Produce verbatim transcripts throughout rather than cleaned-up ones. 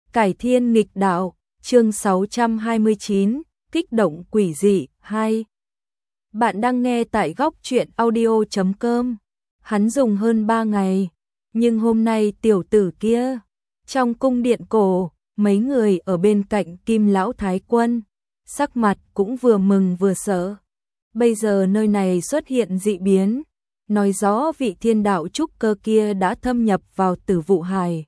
Cải thiên nghịch đạo, chương sáu trăm hai mươi chín, kích động quỷ dị, hai. Bạn đang nghe tại góc truyện audio chấm com. Hắn dùng hơn ba ngày, nhưng hôm nay tiểu tử kia, trong cung điện cổ, mấy người ở bên cạnh Kim lão thái quân, sắc mặt cũng vừa mừng vừa sợ. Bây giờ nơi này xuất hiện dị biến, nói rõ vị thiên đạo trúc cơ kia đã thâm nhập vào Tử Vụ Hải,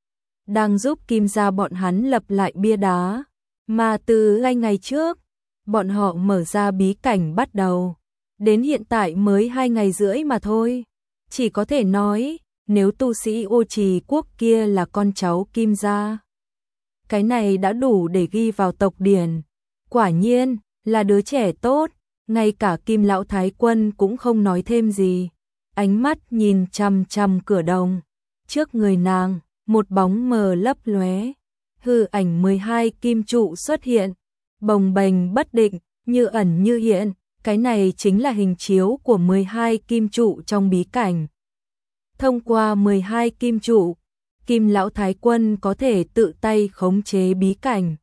đang giúp Kim gia bọn hắn lập lại bia đá, mà từ ngay ngày trước, bọn họ mở ra bí cảnh bắt đầu, đến hiện tại mới hai ngày rưỡi mà thôi. Chỉ có thể nói, nếu tu sĩ Ô Trì quốc kia là con cháu Kim gia, cái này đã đủ để ghi vào tộc điển. Quả nhiên, là đứa trẻ tốt, ngay cả Kim lão thái quân cũng không nói thêm gì, ánh mắt nhìn chằm chằm cửa đồng. Trước người nàng, một bóng mờ lấp lóe, hư ảnh mười hai kim trụ xuất hiện, bồng bềnh bất định, như ẩn như hiện, cái này chính là hình chiếu của mười hai kim trụ trong bí cảnh. Thông qua mười hai kim trụ, Kim lão thái quân có thể tự tay khống chế bí cảnh,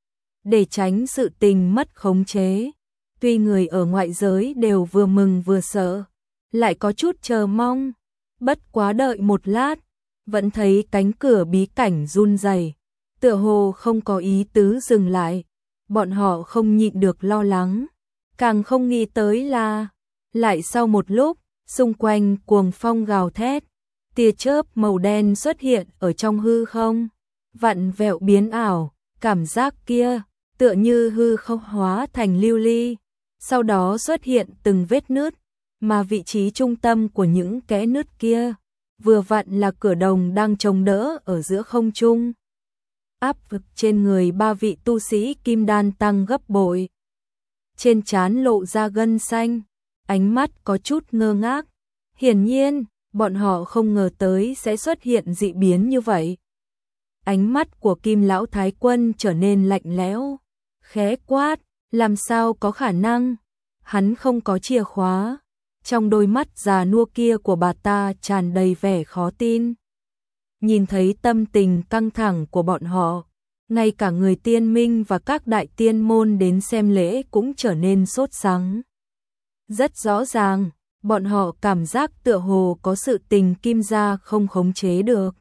để tránh sự tình mất khống chế. Tuy người ở ngoại giới đều vừa mừng vừa sợ, lại có chút chờ mong, bất quá đợi một lát, vẫn thấy cánh cửa bí cảnh run rẩy, tựa hồ không có ý tứ dừng lại. Bọn họ không nhịn được lo lắng, càng không nghĩ tới là, lại sau một lúc, xung quanh cuồng phong gào thét, tia chớp màu đen xuất hiện ở trong hư không, vặn vẹo biến ảo, cảm giác kia, tựa như hư không hóa thành lưu ly, sau đó xuất hiện từng vết nứt, mà vị trí trung tâm của những kẽ nứt kia, vừa vặn là cửa đồng đang chống đỡ ở giữa không trung. Áp lực trên người ba vị tu sĩ kim đan tăng gấp bội. Trên trán lộ ra gân xanh, ánh mắt có chút ngơ ngác. Hiển nhiên, bọn họ không ngờ tới sẽ xuất hiện dị biến như vậy. Ánh mắt của Kim lão thái quân trở nên lạnh lẽo, khẽ quát, làm sao có khả năng? Hắn không có chìa khóa. Trong đôi mắt già nua kia của bà ta tràn đầy vẻ khó tin. Nhìn thấy tâm tình căng thẳng của bọn họ, ngay cả người tiên minh và các đại tiên môn đến xem lễ cũng trở nên sốt sắng. Rất rõ ràng, bọn họ cảm giác tựa hồ có sự tình Kim gia không khống chế được.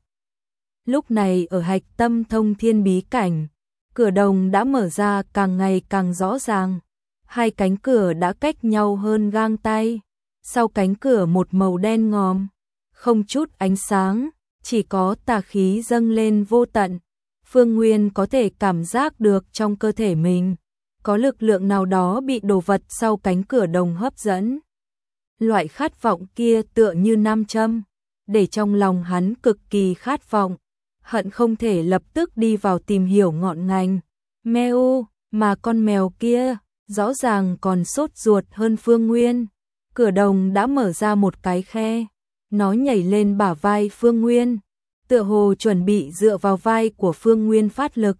Lúc này ở hạch tâm thông thiên bí cảnh, cửa đồng đã mở ra càng ngày càng rõ ràng. Hai cánh cửa đã cách nhau hơn gang tay. Sau cánh cửa một màu đen ngòm, không chút ánh sáng, chỉ có tà khí dâng lên vô tận. Phương Nguyên có thể cảm giác được trong cơ thể mình, có lực lượng nào đó bị đồ vật sau cánh cửa đồng hấp dẫn. Loại khát vọng kia tựa như nam châm, để trong lòng hắn cực kỳ khát vọng, hận không thể lập tức đi vào tìm hiểu ngọn ngành. Meo, mà con mèo kia, rõ ràng còn sốt ruột hơn Phương Nguyên. Cửa đồng đã mở ra một cái khe, nó nhảy lên bả vai Phương Nguyên, tựa hồ chuẩn bị dựa vào vai của Phương Nguyên phát lực,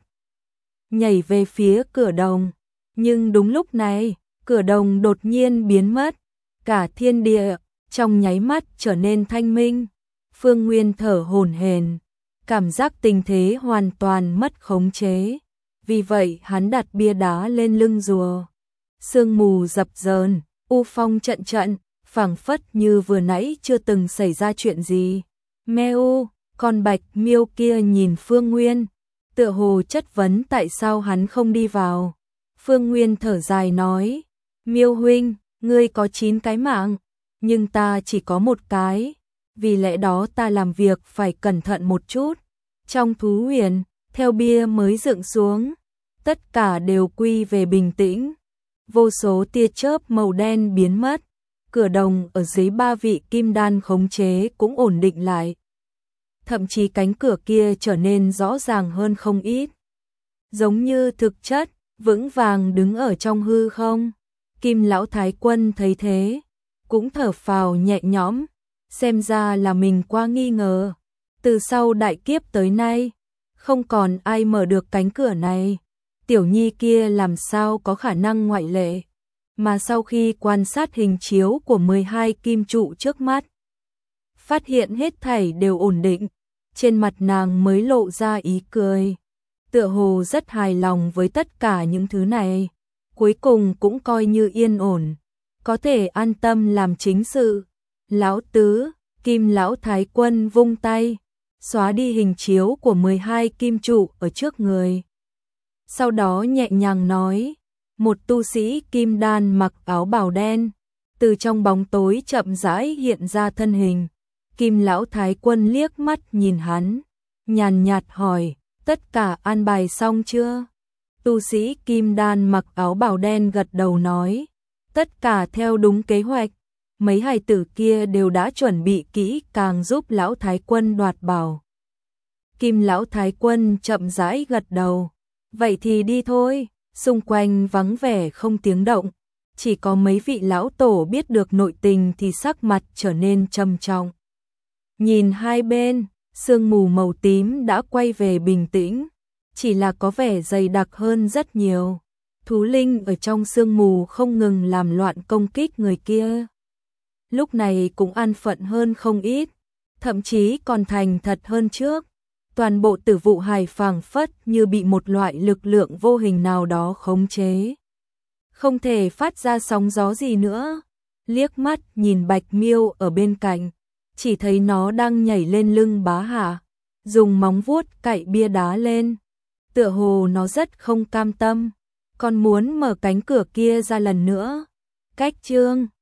nhảy về phía cửa đồng. Nhưng đúng lúc này, cửa đồng đột nhiên biến mất, cả thiên địa trong nháy mắt trở nên thanh minh. Phương Nguyên thở hổn hển, cảm giác tình thế hoàn toàn mất khống chế, vì vậy hắn đặt bia đá lên lưng rùa. Sương mù dập dờn, u phong trận trận, phảng phất như vừa nãy chưa từng xảy ra chuyện gì. Meo, con bạch miêu kia nhìn Phương Nguyên, tựa hồ chất vấn tại sao hắn không đi vào. Phương Nguyên thở dài nói, Miêu huynh, ngươi có chín cái mạng, nhưng ta chỉ có một cái, vì lẽ đó ta làm việc phải cẩn thận một chút. Trong thú huyền, theo bia mới dựng xuống, tất cả đều quy về bình tĩnh. Vô số tia chớp màu đen biến mất, cửa đồng ở dưới ba vị kim đan khống chế cũng ổn định lại. Thậm chí cánh cửa kia trở nên rõ ràng hơn không ít, giống như thực chất, vững vàng đứng ở trong hư không. Kim lão thái quân thấy thế, cũng thở phào nhẹ nhõm, xem ra là mình quá nghi ngờ. Từ sau đại kiếp tới nay, không còn ai mở được cánh cửa này. Tiểu nhi kia làm sao có khả năng ngoại lệ. Mà sau khi quan sát hình chiếu của mười hai kim trụ trước mắt, phát hiện hết thảy đều ổn định, trên mặt nàng mới lộ ra ý cười. tựa hồ rất hài lòng với tất cả những thứ này, cuối cùng cũng coi như yên ổn, có thể an tâm làm chính sự. Lão tứ, Kim lão thái quân vung tay, xóa đi hình chiếu của mười hai kim trụ ở trước người. Sau đó nhẹ nhàng nói, một tu sĩ kim đan mặc áo bào đen, từ trong bóng tối chậm rãi hiện ra thân hình. Kim lão thái quân liếc mắt nhìn hắn, nhàn nhạt hỏi, tất cả an bài xong chưa? Tu sĩ kim đan mặc áo bào đen gật đầu nói, tất cả theo đúng kế hoạch, mấy hài tử kia đều đã chuẩn bị kỹ càng giúp lão thái quân đoạt bảo. Kim lão thái quân chậm rãi gật đầu, vậy thì đi thôi. Xung quanh vắng vẻ không tiếng động, chỉ có mấy vị lão tổ biết được nội tình thì sắc mặt trở nên trầm trọng. Nhìn hai bên, sương mù màu tím đã quay về bình tĩnh, chỉ là có vẻ dày đặc hơn rất nhiều. Thú linh ở trong sương mù không ngừng làm loạn công kích người kia. Lúc này cũng an phận hơn không ít, thậm chí còn thành thật hơn trước. Toàn bộ Tử Vụ Hải phảng phất như bị một loại lực lượng vô hình nào đó khống chế. Không thể phát ra sóng gió gì nữa. Liếc mắt nhìn Bạch Miêu ở bên cạnh, chỉ thấy nó đang nhảy lên lưng Bá Hạ, dùng móng vuốt cạy bia đá lên. Tựa hồ nó rất không cam tâm, còn muốn mở cánh cửa kia ra lần nữa. Cách chương